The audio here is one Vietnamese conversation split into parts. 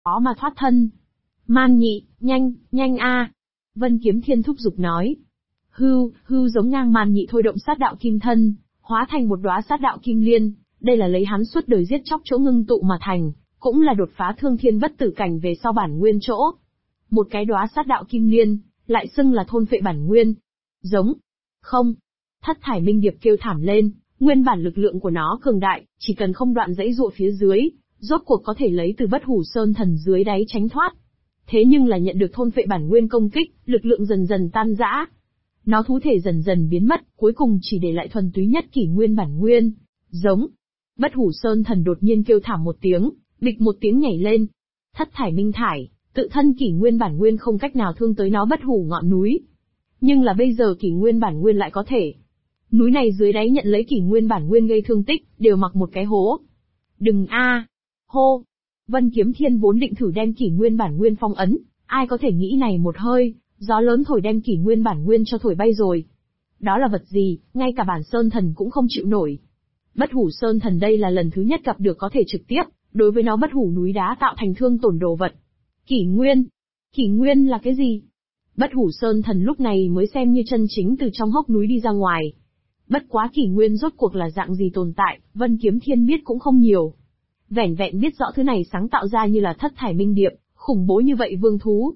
khó mà thoát thân. Man Nhị, nhanh, nhanh a! Vân Kiếm Thiên thúc giục nói. Hưu giống ngang Man Nhị thôi động sát đạo kim thân, hóa thành một đóa sát đạo kim liên, đây là lấy hắn suốt đời giết chóc chỗ ngưng tụ mà thành, cũng là đột phá thương thiên bất tử cảnh về sau bản nguyên chỗ. Một cái đóa sát đạo kim liên, lại xưng là thôn phệ bản nguyên. Giống. Không. Thất thải minh điệp kêu thảm lên, nguyên bản lực lượng của nó cường đại, chỉ cần không đoạn dãy dụa phía dưới, rốt cuộc có thể lấy từ Bất Hủ Sơn Thần dưới đáy tránh thoát. Thế nhưng là nhận được thôn phệ bản nguyên công kích, lực lượng dần dần tan rã. Nó thú thể dần dần biến mất, cuối cùng chỉ để lại thuần túy nhất kỷ nguyên bản nguyên. Giống. Bất Hủ Sơn Thần đột nhiên kêu thảm một tiếng, bịch một tiếng nhảy lên. Thất thải minh thải, tự thân kỷ nguyên bản nguyên không cách nào thương tới nó bất hủ ngọn núi. Nhưng là bây giờ kỷ nguyên bản nguyên lại có thể. Núi này dưới đáy nhận lấy kỷ nguyên bản nguyên gây thương tích, đều mặc một cái hố. Đừng a! Hô! Vân Kiếm Thiên vốn định thử đem kỷ nguyên bản nguyên phong ấn, ai có thể nghĩ này một hơi, gió lớn thổi đem kỷ nguyên bản nguyên cho thổi bay rồi. Đó là vật gì, ngay cả bản Sơn Thần cũng không chịu nổi. Bất Hủ Sơn Thần đây là lần thứ nhất gặp được có thể trực tiếp, đối với nó bất hủ núi đá tạo thành thương tổn đồ vật. Kỷ nguyên? Kỷ nguyên là cái gì? Bất Hủ Sơn Thần lúc này mới xem như chân chính từ trong hốc núi đi ra ngoài. Bất quá kỷ nguyên rốt cuộc là dạng gì tồn tại, Vân Kiếm Thiên biết cũng không nhiều. Vẻn vẹn biết rõ thứ này sáng tạo ra như là thất thải minh điệp, khủng bố như vậy vương thú.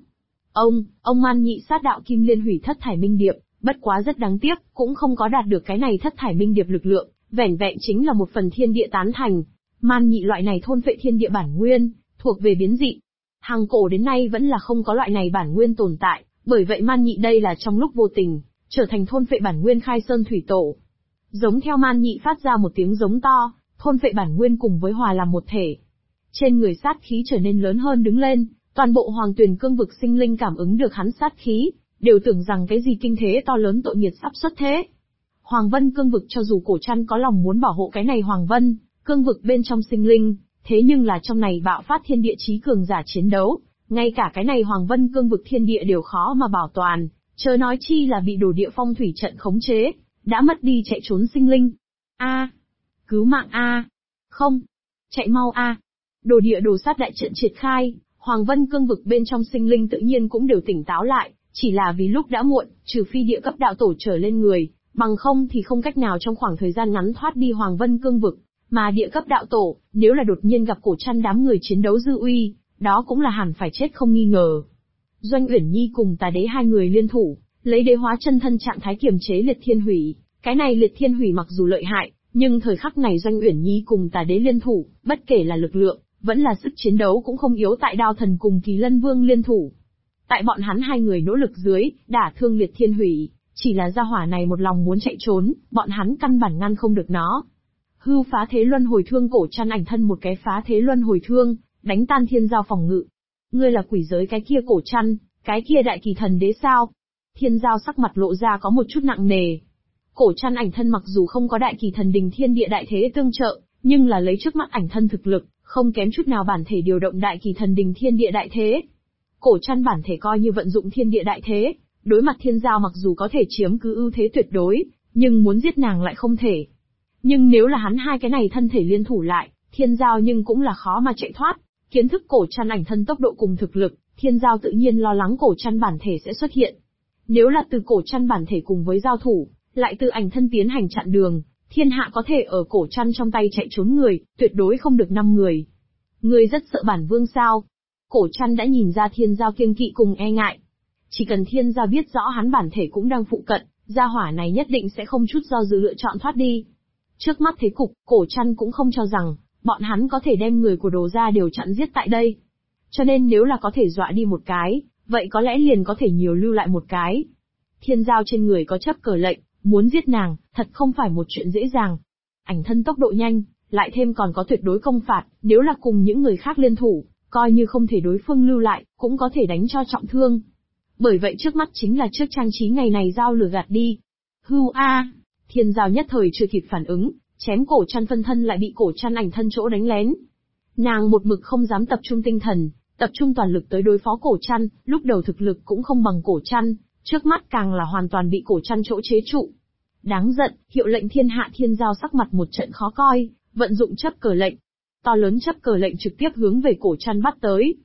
Ông Man Nhị sát đạo kim liên hủy thất thải minh điệp, bất quá rất đáng tiếc, cũng không có đạt được cái này thất thải minh điệp lực lượng, vẻn vẹn chính là một phần thiên địa tán thành. Man Nhị loại này thôn phệ thiên địa bản nguyên, thuộc về biến dị. Hàng cổ đến nay vẫn là không có loại này bản nguyên tồn tại, bởi vậy Man Nhị đây là trong lúc vô tình, trở thành thôn phệ bản nguyên khai sơn thủy tổ. Giống theo Man Nhị phát ra một tiếng giống to, thôn phệ bản nguyên cùng với hòa làm một thể. Trên người sát khí trở nên lớn hơn đứng lên, toàn bộ Hoàng Tuyền cương vực sinh linh cảm ứng được hắn sát khí, đều tưởng rằng cái gì kinh thế to lớn tội nghiệt sắp xuất thế. Hoàng Vân cương vực cho dù cổ trăn có lòng muốn bảo hộ cái này Hoàng Vân cương vực bên trong sinh linh, thế nhưng là trong này bạo phát thiên địa chí cường giả chiến đấu, ngay cả cái này Hoàng Vân cương vực thiên địa đều khó mà bảo toàn, chớ nói chi là bị đồ địa phong thủy trận khống chế, đã mất đi chạy trốn sinh linh. A, cứu mạng a, không, chạy mau a. Đồ địa đồ sát đại trận triệt khai, Hoàng Vân cương vực bên trong sinh linh tự nhiên cũng đều tỉnh táo lại, chỉ là vì lúc đã muộn, trừ phi địa cấp đạo tổ trở lên người, bằng không thì không cách nào trong khoảng thời gian ngắn thoát đi Hoàng Vân cương vực. Mà địa cấp đạo tổ, nếu là đột nhiên gặp cổ trăn đám người chiến đấu dư uy, đó cũng là hẳn phải chết không nghi ngờ. Doanh Uyển Nhi cùng Tà Đế hai người liên thủ, lấy đế hóa chân thân trạng thái kiềm chế Liệt Thiên Hủy. Cái này Liệt Thiên Hủy mặc dù lợi hại, nhưng thời khắc này Doanh Uyển Nhi cùng Tà Đế liên thủ, bất kể là lực lượng, vẫn là sức chiến đấu cũng không yếu tại Đao Thần cùng Kỳ Lân Vương liên thủ. Tại bọn hắn hai người nỗ lực dưới, đả thương Liệt Thiên Hủy, chỉ là gia hỏa này một lòng muốn chạy trốn, bọn hắn căn bản ngăn không được nó. Hưu phá thế luân hồi thương cổ trăn ảnh thân một cái phá thế luân hồi thương, đánh tan thiên giao phòng ngự. Ngươi là quỷ giới cái kia cổ trăn, cái kia đại kỳ thần đế sao? Thiên giao sắc mặt lộ ra có một chút nặng nề. Cổ trăn ảnh thân mặc dù không có đại kỳ thần đình thiên địa đại thế tương trợ, nhưng là lấy trước mắt ảnh thân thực lực, không kém chút nào bản thể điều động đại kỳ thần đình thiên địa đại thế. Cổ trăn bản thể coi như vận dụng thiên địa đại thế, đối mặt thiên giao mặc dù có thể chiếm cứ ưu thế tuyệt đối, nhưng muốn giết nàng lại không thể. Nhưng nếu là hắn hai cái này thân thể liên thủ lại, thiên giao nhưng cũng là khó mà chạy thoát. Kiến thức cổ trăn ảnh thân tốc độ cùng thực lực, thiên giao tự nhiên lo lắng cổ trăn bản thể sẽ xuất hiện. Nếu là từ cổ trăn bản thể cùng với giao thủ, lại từ ảnh thân tiến hành chặn đường, thiên hạ có thể ở cổ trăn trong tay chạy trốn người, tuyệt đối không được 5 người. Ngươi rất sợ bản vương sao? Cổ trăn đã nhìn ra thiên giao kiêng kỵ cùng e ngại. Chỉ cần thiên giao biết rõ hắn bản thể cũng đang phụ cận, gia hỏa này nhất định sẽ không chút do dự lựa chọn thoát đi. Trước mắt thế cục, cổ trăn cũng không cho rằng, bọn hắn có thể đem người của đồ gia đều chặn giết tại đây. Cho nên nếu là có thể dọa đi một cái, vậy có lẽ liền có thể nhiều lưu lại một cái. Thiên giao trên người có chấp cờ lệnh, muốn giết nàng, thật không phải một chuyện dễ dàng. Ảnh thân tốc độ nhanh, lại thêm còn có tuyệt đối công phạt, nếu là cùng những người khác liên thủ, coi như không thể đối phương lưu lại, cũng có thể đánh cho trọng thương. Bởi vậy trước mắt chính là trước trang trí ngày này giao lửa gạt đi. Hưu a! Thiên giao nhất thời chưa kịp phản ứng, chém cổ trăn phân thân lại bị cổ trăn ảnh thân chỗ đánh lén. Nàng một mực không dám tập trung tinh thần, tập trung toàn lực tới đối phó cổ trăn, lúc đầu thực lực cũng không bằng cổ trăn, trước mắt càng là hoàn toàn bị cổ trăn chỗ chế trụ. Đáng giận, hiệu lệnh thiên hạ thiên giao sắc mặt một trận khó coi, vận dụng chấp cờ lệnh. To lớn chấp cờ lệnh trực tiếp hướng về cổ trăn bắt tới.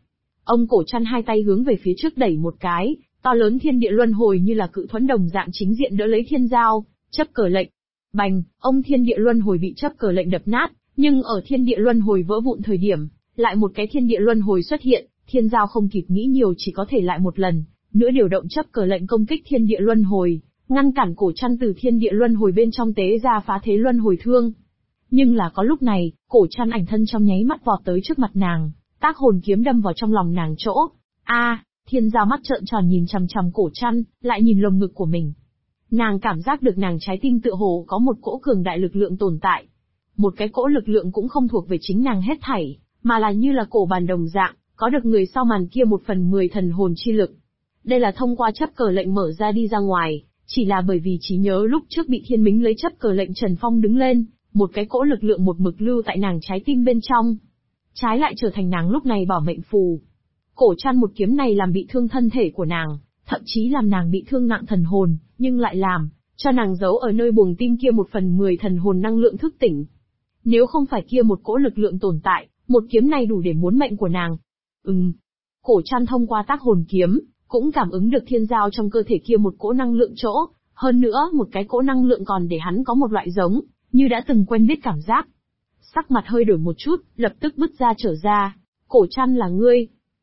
Ông cổ chăn hai tay hướng về phía trước đẩy một cái, to lớn thiên địa luân hồi như là cự thuẫn đồng dạng chính diện đỡ lấy thiên giao, chấp cờ lệnh. Bành, ông thiên địa luân hồi bị chấp cờ lệnh đập nát, nhưng ở thiên địa luân hồi vỡ vụn thời điểm, lại một cái thiên địa luân hồi xuất hiện, thiên giao không kịp nghĩ nhiều chỉ có thể lại một lần, nữa điều động chấp cờ lệnh công kích thiên địa luân hồi, ngăn cản cổ chăn từ thiên địa luân hồi bên trong tế ra phá thế luân hồi thương. Nhưng là có lúc này, cổ chăn ảnh thân trong nháy mắt vọt tới trước mặt nàng, tác hồn kiếm đâm vào trong lòng nàng chỗ. Thiên giao mắt trợn tròn nhìn chằm chằm cổ chăn, lại nhìn lồng ngực của mình. Nàng cảm giác được nàng trái tim tựa hồ có một cỗ cường đại lực lượng tồn tại. Một cái cỗ lực lượng cũng không thuộc về chính nàng hết thảy, mà là như là cổ bàn đồng dạng, có được người sau màn kia 1/10 thần hồn chi lực. Đây là thông qua chấp cờ lệnh mở ra đi ra ngoài, chỉ là bởi vì trí nhớ lúc trước bị Thiên Mính lấy chấp cờ lệnh Trần Phong đứng lên, một cái cỗ lực lượng một mực lưu tại nàng trái tim bên trong. Trái lại trở thành nàng lúc này bảo mệnh phù. Cổ chăn một kiếm này làm bị thương thân thể của nàng, thậm chí làm nàng bị thương nặng thần hồn, nhưng lại làm cho nàng giấu ở nơi buồng tim kia 1/10 thần hồn năng lượng thức tỉnh. Nếu không phải kia một cỗ lực lượng tồn tại, một kiếm này đủ để muốn mệnh của nàng. Cổ chăn thông qua tác hồn kiếm, cũng cảm ứng được thiên giao trong cơ thể kia một cỗ năng lượng chỗ, hơn nữa một cái cỗ năng lượng còn để hắn có một loại giống, như đã từng quen biết cảm giác. Sắc mặt hơi đổi một chút, lập tức bứt ra trở ra. Cổ chăn là ngươi.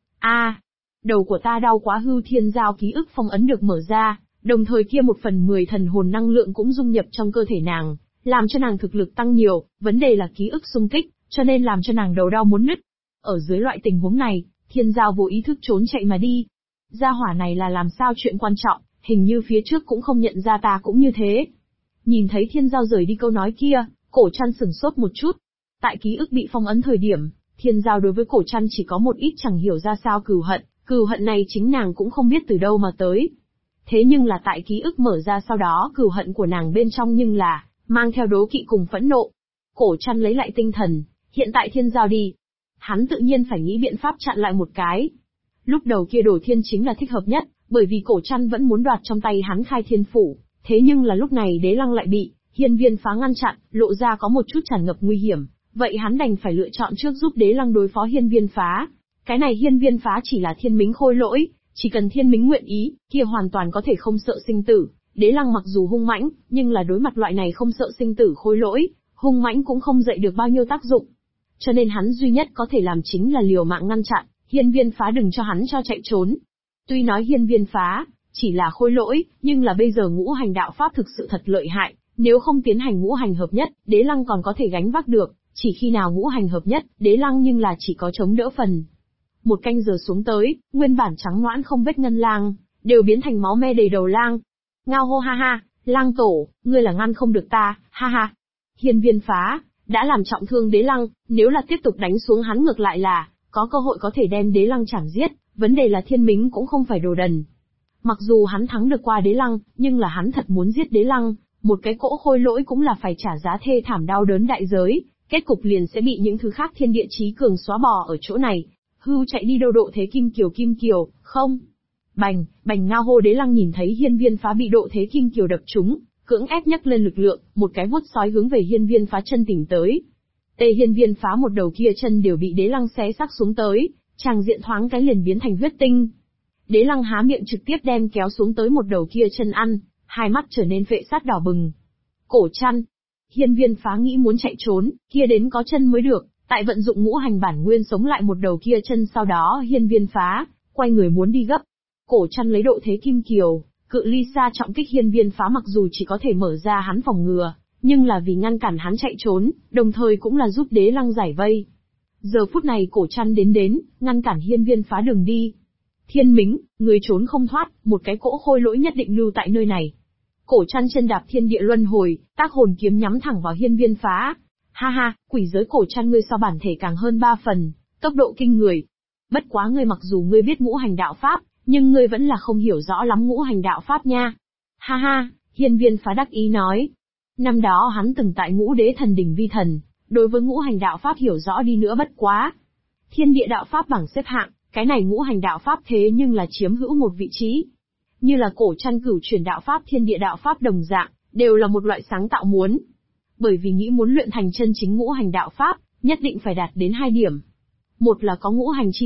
Đầu của ta đau quá. Hưu thiên giao ký ức phong ấn được mở ra, đồng thời kia 1/10 thần hồn năng lượng cũng dung nhập trong cơ thể nàng, làm cho nàng thực lực tăng nhiều, vấn đề là ký ức xung kích, cho nên làm cho nàng đầu đau muốn nứt. Ở dưới loại tình huống này, thiên giao vô ý thức trốn chạy mà đi. Gia hỏa này là làm sao chuyện quan trọng, hình như phía trước cũng không nhận ra ta cũng như thế. Nhìn thấy thiên giao rời đi câu nói kia, cổ chăn sửng sốt một chút. Tại ký ức bị phong ấn thời điểm, thiên giao đối với cổ chăn chỉ có một ít chẳng hiểu ra sao cừu hận này chính nàng cũng không biết từ đâu mà tới. Thế nhưng là tại ký ức mở ra sau đó cừu hận của nàng bên trong nhưng là mang theo đố kỵ cùng phẫn nộ. Cổ chăn lấy lại tinh thần, hiện tại thiên giao đi. Hắn tự nhiên phải nghĩ biện pháp chặn lại một cái. Lúc đầu kia Đổ Thiên chính là thích hợp nhất, bởi vì cổ chăn vẫn muốn đoạt trong tay hắn Khai Thiên Phủ, thế nhưng là lúc này Đế Lăng lại bị Hiên Viên Phá ngăn chặn, lộ ra có một chút tràn ngập nguy hiểm, vậy hắn đành phải lựa chọn trước giúp Đế Lăng đối phó Hiên Viên Phá. Cái này Hiên Viên Phá chỉ là Thiên Mính khôi lỗi, chỉ cần Thiên Mính nguyện ý, kia hoàn toàn có thể không sợ sinh tử. Đế Lăng mặc dù hung mãnh, nhưng là đối mặt loại này không sợ sinh tử khôi lỗi, hung mãnh cũng không dậy được bao nhiêu tác dụng. Cho nên hắn duy nhất có thể làm chính là liều mạng ngăn chặn Hiên Viên Phá đừng cho hắn cho chạy trốn. Tuy nói Hiên Viên Phá chỉ là khôi lỗi, nhưng là bây giờ ngũ hành đạo pháp thực sự thật lợi hại, nếu không tiến hành ngũ hành hợp nhất, Đế Lăng còn có thể gánh vác được, chỉ khi nào ngũ hành hợp nhất, Đế Lăng nhưng là chỉ có chống đỡ phần. Một canh giờ xuống tới, nguyên bản trắng noãn không vết ngân lang, đều biến thành máu me đầy đầu lang. Ngao hô ha ha, lang tổ, ngươi là ngăn không được ta, ha ha. Hiên Viên Phá đã làm trọng thương Đế Lăng, nếu là tiếp tục đánh xuống hắn ngược lại là có cơ hội có thể đem Đế Lăng chảm giết, vấn đề là Thiên Mính cũng không phải đồ đần. Mặc dù hắn thắng được qua Đế Lăng, nhưng là hắn thật muốn giết Đế Lăng, một cái cỗ khôi lỗi cũng là phải trả giá thê thảm đau đớn đại giới, kết cục liền sẽ bị những thứ khác thiên địa chí cường xóa bỏ ở chỗ này. Hưu chạy đi đâu độ thế kim kiều, không. Bành, ngao hô. Đế Lăng nhìn thấy Hiên Viên Phá bị độ thế kim kiều đập trúng, cưỡng ép nhấc lên lực lượng, một cái vuốt sói hướng về Hiên Viên Phá chân tìm tới. Tê Hiên Viên Phá một đầu kia chân đều bị Đế Lăng xé xác xuống tới, tràng diện thoáng cái liền biến thành huyết tinh. Đế Lăng há miệng trực tiếp đem kéo xuống tới một đầu kia chân ăn, hai mắt trở nên phệ sát đỏ bừng. Cổ chăn. Hiên Viên Phá nghĩ muốn chạy trốn, kia đến có chân mới được, tại vận dụng ngũ hành bản nguyên sống lại một đầu kia chân, sau đó Hiên Viên Phá quay người muốn đi gấp. Cổ chăn lấy độ thế kim kiều, cự ly xa trọng kích Hiên Viên Phá, mặc dù chỉ có thể mở ra hắn phòng ngừa, nhưng là vì ngăn cản hắn chạy trốn, đồng thời cũng là giúp Đế Lăng giải vây. Giờ phút này cổ chăn đến, ngăn cản Hiên Viên Phá đường đi. Thiên Mính, người trốn không thoát, một cái cỗ khôi lỗi nhất định lưu tại nơi này. Cổ chăn chân đạp thiên địa luân hồi, tác hồn kiếm nhắm thẳng vào Hiên Viên Phá. Ha ha, quỷ giới cổ chăn, ngươi so bản thể càng hơn 3 phần, tốc độ kinh người. Bất quá ngươi mặc dù ngươi biết ngũ hành đạo pháp, nhưng ngươi vẫn là không hiểu rõ lắm ngũ hành đạo pháp nha. Ha ha, Hiên Viên Phá đắc ý nói. Năm đó hắn từng tại Ngũ Đế Thần Đỉnh vi thần, đối với ngũ hành đạo pháp hiểu rõ đi nữa bất quá. Thiên địa đạo pháp bảng xếp hạng, cái này ngũ hành đạo pháp thế nhưng là chiếm hữu một vị trí. Như là cổ chăn cửu chuyển đạo pháp, thiên địa đạo pháp đồng dạng, đều là một loại sáng tạo muốn. Bởi vì nghĩ muốn luyện thành chân chính ngũ hành đạo pháp, nhất định phải đạt đến 2 điểm. Một là có ngũ hành chi thể,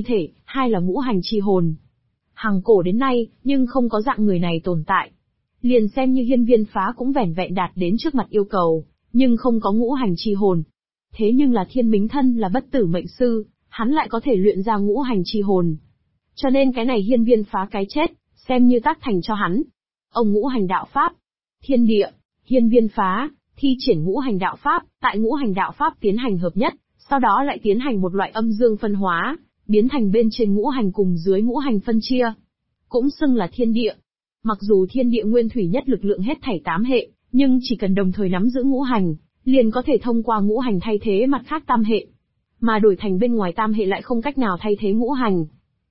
hai là ngũ hành chi hồn. Hằng cổ đến nay, nhưng không có dạng người này tồn tại. Liền xem như hiên viên phá cũng vẻn vẹn đạt đến trước mặt yêu cầu, nhưng không có ngũ hành chi hồn. Thế nhưng là Thiên Mính thân là bất tử mệnh sư, hắn lại có thể luyện ra ngũ hành chi hồn. Cho nên cái này hiên viên phá cái chết, xem như tác thành cho hắn. Ông ngũ hành đạo pháp, thiên địa, hiên viên phá, thi triển ngũ hành đạo pháp, tại ngũ hành đạo pháp tiến hành hợp nhất, sau đó lại tiến hành một loại âm dương phân hóa, biến thành bên trên ngũ hành cùng dưới ngũ hành phân chia. Cũng xưng là thiên địa. Mặc dù thiên địa nguyên thủy nhất lực lượng hết thảy 8 hệ, nhưng chỉ cần đồng thời nắm giữ ngũ hành, liền có thể thông qua ngũ hành thay thế mặt khác tam hệ. Mà đổi thành bên ngoài tam hệ lại không cách nào thay thế ngũ hành.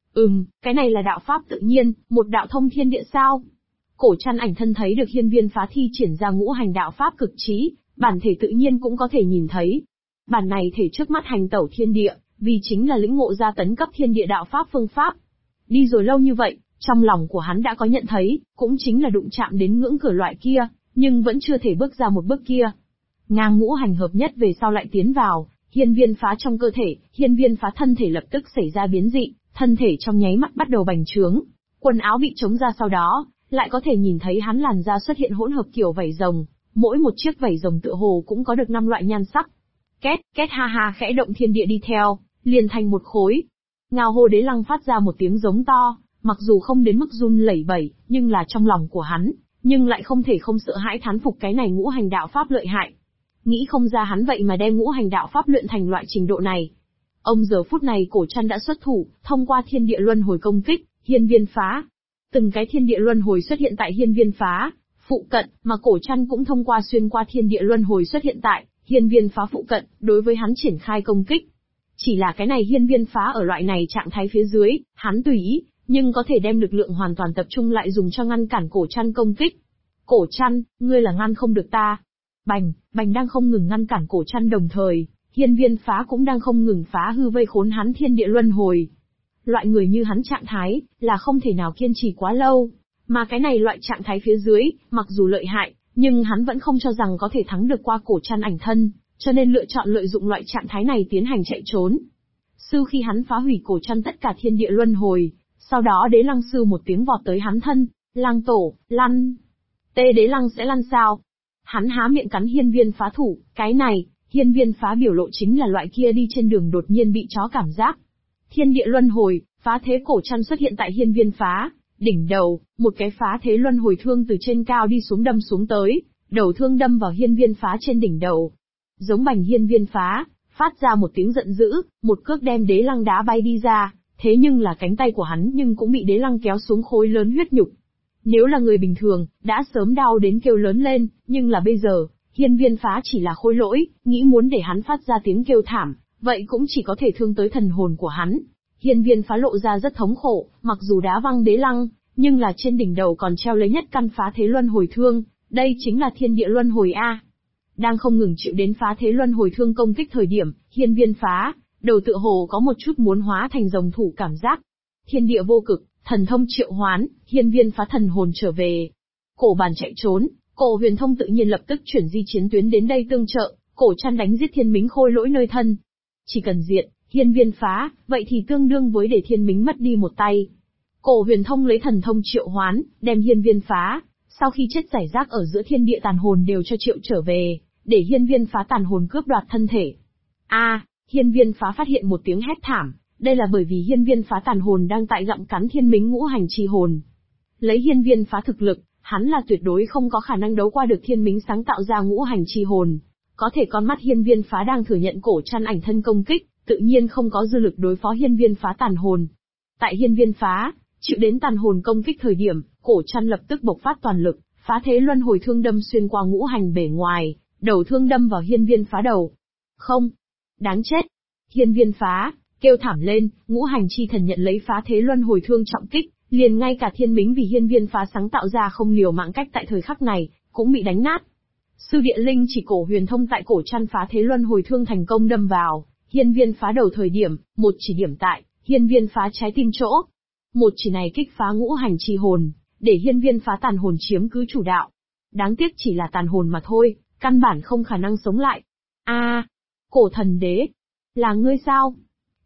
Cái này là đạo pháp tự nhiên, một đạo thông thiên địa sao? Cổ Trăn Ảnh thân thấy được hiên viên phá thi triển ra ngũ hành đạo pháp cực trí, bản thể tự nhiên cũng có thể nhìn thấy. Bản này thể trước mắt hành tẩu thiên địa, vì chính là lĩnh ngộ ra tấn cấp thiên địa đạo pháp phương pháp. Đi rồi lâu như vậy, trong lòng của hắn đã có nhận thấy, cũng chính là đụng chạm đến ngưỡng cửa loại kia, nhưng vẫn chưa thể bước ra một bước kia. Ngang ngũ hành hợp nhất về sau lại tiến vào, hiên viên phá trong cơ thể, hiên viên phá thân thể lập tức xảy ra biến dị, thân thể trong nháy mắt bắt đầu bành trướng, quần áo bị trống ra, sau đó lại có thể nhìn thấy hắn làn da xuất hiện hỗn hợp kiểu vảy rồng, mỗi một chiếc vảy rồng tựa hồ cũng có được 5 loại nhan sắc. Két, két ha ha khẽ động thiên địa đi theo, liền thành một khối. Ngao Hô Đế Lăng phát ra một tiếng giống to, mặc dù không đến mức run lẩy bẩy, nhưng là trong lòng của hắn, nhưng lại không thể không sợ hãi thán phục cái này ngũ hành đạo pháp lợi hại. Nghĩ không ra hắn vậy mà đem ngũ hành đạo pháp luyện thành loại trình độ này. Ông giờ phút này Cổ Trăn đã xuất thủ, thông qua thiên địa luân hồi công kích, hiên viên phá. Từng cái thiên địa luân hồi xuất hiện tại hiên viên phá phụ cận, mà Cổ Trăn cũng thông qua xuyên qua thiên địa luân hồi xuất hiện tại hiên viên phá phụ cận, đối với hắn triển khai công kích. Chỉ là cái này hiên viên phá ở loại này trạng thái phía dưới, hắn tùy ý, nhưng có thể đem lực lượng hoàn toàn tập trung lại dùng cho ngăn cản Cổ Trăn công kích. Cổ Trăn, ngươi là ngăn không được ta. Bành, bành đang không ngừng ngăn cản Cổ Trăn, đồng thời, hiên viên phá cũng đang không ngừng phá hư vây khốn hắn thiên địa luân hồi. Loại người như hắn trạng thái, là không thể nào kiên trì quá lâu. Mà cái này loại trạng thái phía dưới, mặc dù lợi hại, nhưng hắn vẫn không cho rằng có thể thắng được qua Cổ Trăn Ảnh thân, cho nên lựa chọn lợi dụng loại trạng thái này tiến hành chạy trốn. Sau khi hắn phá hủy Cổ Trăn tất cả thiên địa luân hồi, sau đó Đế Lăng sư một tiếng vọt tới hắn thân, Lăng tổ, lăn. Tê Đế Lăng sẽ lăn sao? Hắn há miệng cắn hiên viên phá thủ, cái này, hiên viên phá biểu lộ chính là loại kia đi trên đường đột nhiên bị chó cảm giác. Thiên địa luân hồi, phá thế Cổ Trăn xuất hiện tại hiên viên phá, đỉnh đầu, một cái phá thế luân hồi thương từ trên cao đi xuống đâm xuống tới, đầu thương đâm vào hiên viên phá trên đỉnh đầu. Giống bành hiên viên phá, phát ra một tiếng giận dữ, một cước đem Đế Lăng đá bay đi ra, thế nhưng là cánh tay của hắn nhưng cũng bị Đế Lăng kéo xuống khối lớn huyết nhục. Nếu là người bình thường, đã sớm đau đến kêu lớn lên, nhưng là bây giờ, hiên viên phá chỉ là khôi lỗi, nghĩ muốn để hắn phát ra tiếng kêu thảm, vậy cũng chỉ có thể thương tới thần hồn của hắn. Hiên viên phá lộ ra rất thống khổ, mặc dù đá văng Đế Lăng, nhưng là trên đỉnh đầu còn treo lấy nhất căn phá thế luân hồi thương, đây chính là thiên địa luân hồi A. Đang không ngừng chịu đến phá thế luân hồi thương công kích thời điểm, hiên viên phá, đầu tựa hồ có một chút muốn hóa thành rồng thủ cảm giác. Thiên địa vô cực, thần thông triệu hoán, hiên viên phá thần hồn trở về. Cổ Bàn chạy trốn, Cổ Huyền Thông tự nhiên lập tức chuyển di chiến tuyến đến đây tương trợ, Cổ Trăn đánh giết Thiên Mính khôi lỗi nơi thân. Chỉ cần diệt hiên viên phá, vậy thì tương đương với để Thiên Mính mất đi một tay. Cổ Huyền Thông lấy thần thông triệu hoán, đem hiên viên phá, sau khi chết giải rác ở giữa thiên địa tàn hồn đều cho triệu trở về, để hiên viên phá tàn hồn cướp đoạt thân thể. Hiên viên phá phát hiện một tiếng hét thảm, đây là bởi vì hiên viên phá tàn hồn đang tại gặm cắn Thiên Mính ngũ hành chi hồn. Lấy hiên viên phá thực lực, hắn là tuyệt đối không có khả năng đấu qua được Thiên Mính sáng tạo ra ngũ hành chi hồn. Có thể con mắt hiên viên phá đang thừa nhận Cổ Trăn Ảnh thân công kích, tự nhiên không có dư lực đối phó hiên viên phá tàn hồn. Tại hiên viên phá, chịu đến tàn hồn công kích thời điểm, Cổ Trăn lập tức bộc phát toàn lực, phá thế luân hồi thương đâm xuyên qua ngũ hành bề ngoài, đầu thương đâm vào hiên viên phá đầu. Không! Đáng chết! Hiên viên phá, kêu thảm lên, ngũ hành chi thần nhận lấy phá thế luân hồi thương trọng kích, liền ngay cả Thiên Mính vì hiên viên phá sáng tạo ra không liều mạng cách tại thời khắc này, cũng bị đánh nát. Sư địa linh chỉ Cổ Huyền Thông tại Cổ Trăn phá thế luân hồi thương thành công đâm vào hiên viên phá đầu thời điểm, một chỉ điểm tại hiên viên phá trái tim chỗ. Một chỉ này kích phá ngũ hành chi hồn, để hiên viên phá tàn hồn chiếm cứ chủ đạo. Đáng tiếc chỉ là tàn hồn mà thôi, căn bản không khả năng sống lại. Cổ Thần Đế, là ngươi sao?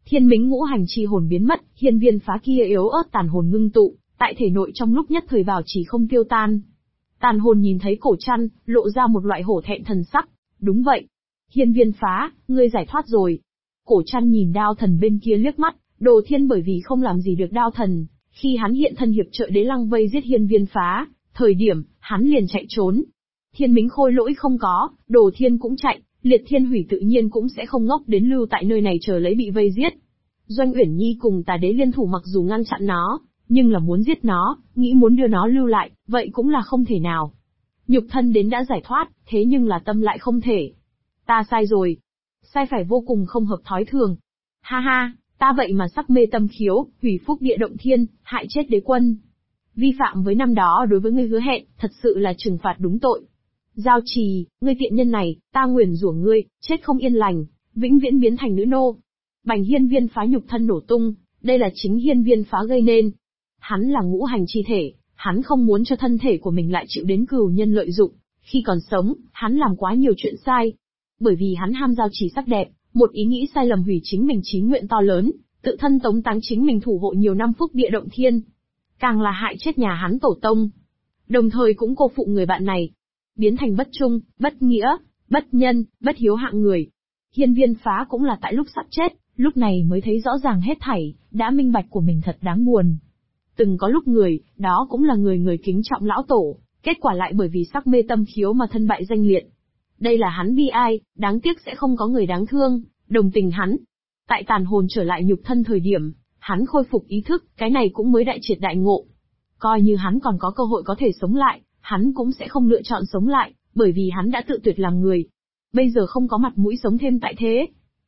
Thiên Mính ngũ hành chi hồn biến mất, hiên viên phá kia yếu ớt tàn hồn ngưng tụ, tại thể nội trong lúc nhất thời bảo chỉ không tiêu tan. Tàn hồn nhìn thấy Cổ Trăn, lộ ra một loại hổ thẹn thần sắc. Đúng vậy. Hiên viên phá, ngươi giải thoát rồi. Cổ Trăn nhìn đao thần bên kia liếc mắt, Đồ Thiên bởi vì không làm gì được đao thần, khi hắn hiện thân hiệp trợ Đế Lăng vây giết hiên viên phá, thời điểm, hắn liền chạy trốn. Thiên Mính Khôi Lỗi không có, Đồ Thiên cũng chạy, Liệt Thiên Hủy tự nhiên cũng sẽ không ngốc đến lưu tại nơi này chờ lấy bị vây giết. Doanh Uyển Nhi cùng Tà Đế liên thủ mặc dù ngăn chặn nó, nhưng là muốn giết nó, nghĩ muốn đưa nó lưu lại, vậy cũng là không thể nào. Nhục thân đến đã giải thoát, thế nhưng là tâm lại không thể. Ta sai rồi. Sai phải vô cùng không hợp thói thường. Ha ha, ta vậy mà sắc mê tâm khiếu, hủy phúc địa động thiên, hại chết đế quân. Vi phạm với năm đó đối với ngươi hứa hẹn, thật sự là trừng phạt đúng tội. Giao Trì, ngươi tiện nhân này, ta nguyền rủa ngươi, chết không yên lành, vĩnh viễn biến thành nữ nô. Bành hiên viên phá nhục thân nổ tung, đây là chính hiên viên phá gây nên. Hắn là ngũ hành chi thể, hắn không muốn cho thân thể của mình lại chịu đến cừu nhân lợi dụng. Khi còn sống, hắn làm quá nhiều chuyện sai. Bởi vì hắn ham Giao Trì sắc đẹp, một ý nghĩ sai lầm hủy chính mình chí nguyện to lớn, tự thân tống táng chính mình thủ hộ nhiều năm phúc địa động thiên. Càng là hại chết nhà hắn tổ tông. Đồng thời cũng cô phụ người bạn này. Biến thành bất trung, bất nghĩa, bất nhân, bất hiếu hạng người. Hiên viên phá cũng là tại lúc sắp chết, lúc này mới thấy rõ ràng hết thảy, đã minh bạch của mình thật đáng buồn. Từng có lúc người, đó cũng là người kính trọng lão tổ, kết quả lại bởi vì sắc mê tâm khiếu mà thân bại danh liệt. Đây là hắn bi ai, đáng tiếc sẽ không có người đáng thương, đồng tình hắn. Tại tàn hồn trở lại nhục thân thời điểm, hắn khôi phục ý thức, cái này cũng mới đại triệt đại ngộ. Coi như hắn còn có cơ hội có thể sống lại, hắn cũng sẽ không lựa chọn sống lại, bởi vì hắn đã tự tuyệt làm người. Bây giờ không có mặt mũi sống thêm tại thế.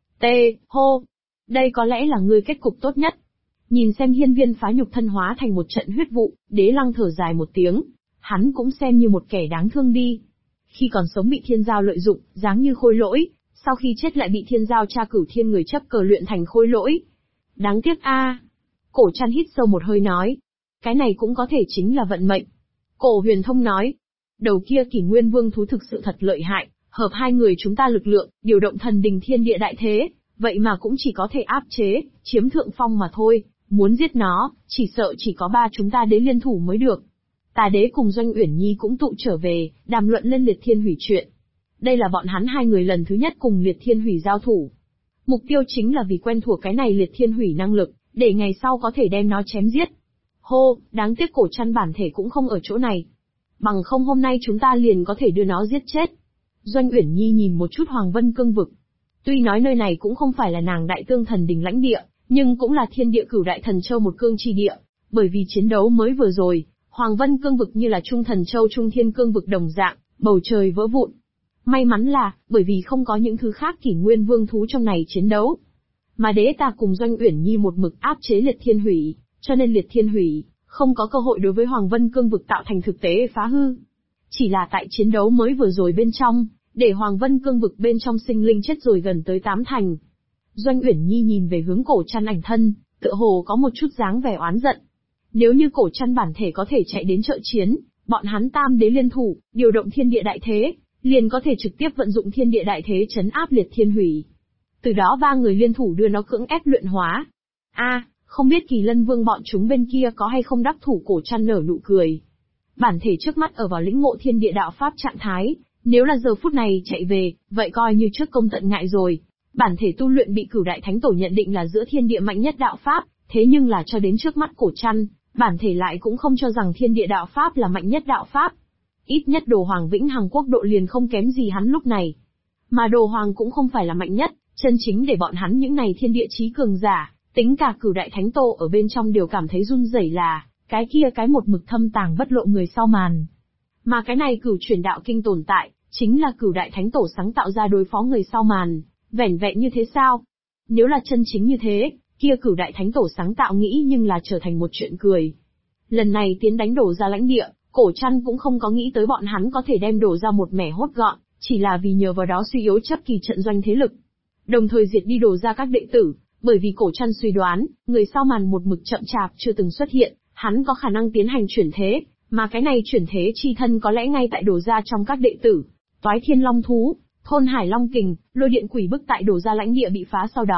Hô! Đây có lẽ là ngươi kết cục tốt nhất. Nhìn xem hiên viên phá nhục thân hóa thành một trận huyết vụ, Đế Lăng thở dài một tiếng. Hắn cũng xem như một kẻ đáng thương đi. Khi còn sống bị thiên giao lợi dụng, dáng như khôi lỗi, sau khi chết lại bị thiên giao tra cửu thiên người chấp cờ luyện thành khôi lỗi. Đáng tiếc a. Cổ Trăn hít sâu một hơi nói. Cái này cũng có thể chính là vận mệnh. Cổ Huyền Thông nói. Đầu kia Kỷ Nguyên Vương thú thực sự thật lợi hại, hợp hai người chúng ta lực lượng, điều động thần đình thiên địa đại thế, vậy mà cũng chỉ có thể áp chế, chiếm thượng phong mà thôi, muốn giết nó, chỉ sợ chỉ có ba chúng ta đến liên thủ mới được. Tà Đế cùng Doanh Uyển Nhi cũng tụ trở về, đàm luận lên Liệt Thiên Hủy chuyện. Đây là bọn hắn hai người lần thứ nhất cùng Liệt Thiên Hủy giao thủ. Mục tiêu chính là vì quen thuộc cái này Liệt Thiên Hủy năng lực, để ngày sau có thể đem nó chém giết. Hô, đáng tiếc Cổ Trăn bản thể cũng không ở chỗ này. Bằng không hôm nay chúng ta liền có thể đưa nó giết chết. Doanh Uyển Nhi nhìn một chút Hoàng Vân Cương vực. Tuy nói nơi này cũng không phải là nàng Đại Tương Thần Đình lãnh địa, nhưng cũng là thiên địa cửu đại thần châu một cương chi địa. Bởi vì chiến đấu mới vừa rồi, Hoàng Vân Cương vực như là Trung Thần Châu Trung Thiên Cương vực đồng dạng, bầu trời vỡ vụn. May mắn là, bởi vì không có những thứ khác Kỷ Nguyên Vương thú trong này chiến đấu. Mà Đế ta cùng Doanh Uyển Nhi một mực áp chế Liệt Thiên Hủy, cho nên Liệt Thiên Hủy không có cơ hội đối với Hoàng Vân Cương vực tạo thành thực tế phá hư. Chỉ là tại chiến đấu mới vừa rồi bên trong, để Hoàng Vân Cương vực bên trong sinh linh chết rồi gần tới 8 thành. Doanh Uyển Nhi nhìn về hướng Cổ Trăn ảnh thân, tựa hồ có một chút dáng vẻ oán giận. Nếu như Cổ Trăn bản thể có thể chạy đến trợ chiến, bọn hắn tam đế liên thủ, điều động thiên địa đại thế, liền có thể trực tiếp vận dụng thiên địa đại thế trấn áp Liệt Thiên Hủy. Từ đó ba người liên thủ đưa nó cưỡng ép luyện hóa. Không biết Kỳ Lân Vương bọn chúng bên kia có hay không đắc thủ. Cổ Trăn nở nụ cười. Bản thể trước mắt ở vào lĩnh ngộ thiên địa đạo pháp trạng thái, nếu là giờ phút này chạy về, vậy coi như trước công tận ngại rồi. Bản thể tu luyện bị Cửu Đại Thánh Tổ nhận định là giữa thiên địa mạnh nhất đạo pháp, thế nhưng là cho đến trước mắt Cổ Trăn, bản thể lại cũng không cho rằng thiên địa đạo pháp là mạnh nhất đạo pháp. Ít nhất Đồ Hoàng Vĩnh Hằng quốc độ liền không kém gì hắn lúc này. Mà Đồ Hoàng cũng không phải là mạnh nhất, chân chính để bọn hắn những này thiên địa chí cường giả, tính cả Cửu Đại Thánh Tổ ở bên trong đều cảm thấy run rẩy là, cái kia cái một mực thâm tàng bất lộ người sau màn. Mà cái này Cửu Chuyển Đạo Kinh tồn tại, chính là Cửu Đại Thánh Tổ sáng tạo ra đối phó người sau màn, vẻn vẹn như thế sao? Nếu là chân chính như thế, kia Cửu Đại Thánh Tổ sáng tạo nghĩ nhưng là trở thành một chuyện cười. Lần này tiến đánh đổ ra lãnh địa, Cổ Trăn cũng không có nghĩ tới bọn hắn có thể đem đổ ra một mẻ hốt gọn, chỉ là vì nhờ vào đó suy yếu chấp kỳ trận doanh thế lực. Đồng thời diệt đi đổ ra các đệ tử, bởi vì Cổ Trăn suy đoán, người sau màn một mực chậm chạp chưa từng xuất hiện, hắn có khả năng tiến hành chuyển thế, mà cái này chuyển thế chi thân có lẽ ngay tại đổ ra trong các đệ tử. Toái Thiên Long Thú, Thôn Hải Long Kình, Lôi Điện Quỷ Bức tại đổ ra lãnh địa bị phá sau đó,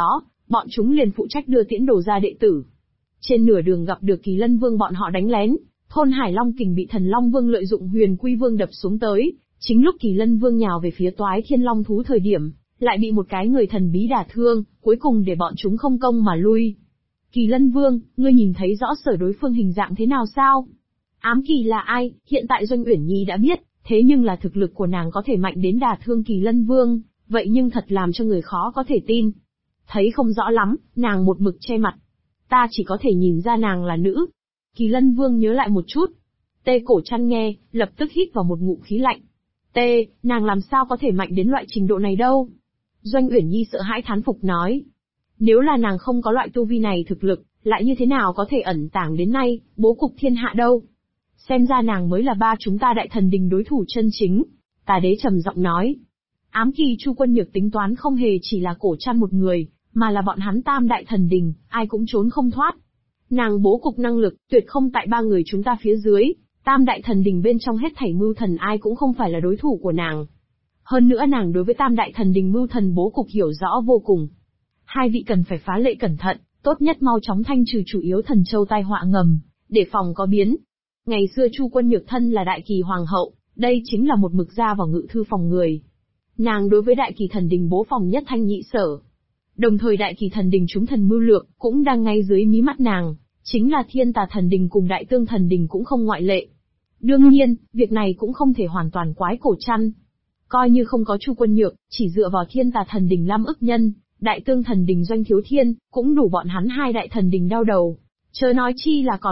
bọn chúng liền phụ trách đưa tiễn đồ ra đệ tử. Trên nửa đường gặp được Kỳ Lân Vương bọn họ đánh lén, thôn Hải Long Kình bị Thần Long Vương lợi dụng Huyền Quy Vương đập xuống tới, chính lúc Kỳ Lân Vương nhào về phía Toái Thiên Long thú thời điểm, lại bị một cái người thần bí đả thương, cuối cùng để bọn chúng không công mà lui. Kỳ Lân Vương, ngươi nhìn thấy rõ sở đối phương hình dạng thế nào sao? Ám Kỳ là ai, hiện tại Doanh Uyển Nhi đã biết, thế nhưng là thực lực của nàng có thể mạnh đến đả thương Kỳ Lân Vương, vậy nhưng thật làm cho người khó có thể tin. Thấy không rõ lắm, nàng một mực che mặt. Ta chỉ có thể nhìn ra nàng là nữ. Kỳ Lân Vương nhớ lại một chút. Tê Cổ Trăn nghe, lập tức hít vào một ngụm khí lạnh. Tê, nàng làm sao có thể mạnh đến loại trình độ này đâu? Doanh Uyển Nhi sợ hãi thán phục nói. Nếu là nàng không có loại tu vi này thực lực, lại như thế nào có thể ẩn tàng đến nay, bố cục thiên hạ đâu? Xem ra nàng mới là ba chúng ta Đại Thần Đình đối thủ chân chính. Tà Đế trầm giọng nói. Ám Kỳ Chu Quân Nhược tính toán không hề chỉ là Cổ Trăn một người, mà là bọn hắn Tam Đại Thần Đình, ai cũng trốn không thoát. Nàng bố cục năng lực, tuyệt không tại ba người chúng ta phía dưới, Tam Đại Thần Đình bên trong hết thảy mưu thần ai cũng không phải là đối thủ của nàng. Hơn nữa nàng đối với Tam Đại Thần Đình mưu thần bố cục hiểu rõ vô cùng. Hai vị cần phải phá lệ cẩn thận, tốt nhất mau chóng thanh trừ chủ yếu thần châu tai họa ngầm, để phòng có biến. Ngày xưa Chu Quân Nhược thân là Đại Kỳ Hoàng hậu, đây chính là một mực ra vào ngự thư phòng người. Nàng đối với Đại Kỳ Thần Đình bố phòng nhất thanh nhị sở. Đồng thời Đại Kỳ Thần Đình chúng thần mưu lược, cũng đang ngay dưới mí mắt nàng, chính là Thiên Tà Thần Đình cùng Đại Tương Thần Đình cũng không ngoại lệ. Đương nhiên, việc này cũng không thể hoàn toàn quái Cổ Trăn. Coi như không có Chu Quân Nhược, chỉ dựa vào Thiên Tà Thần Đình Lam Ức Nhân, Đại Tương Thần Đình Doanh Thiếu Thiên, cũng đủ bọn hắn hai đại thần đình đau đầu. Chớ nói chi là còn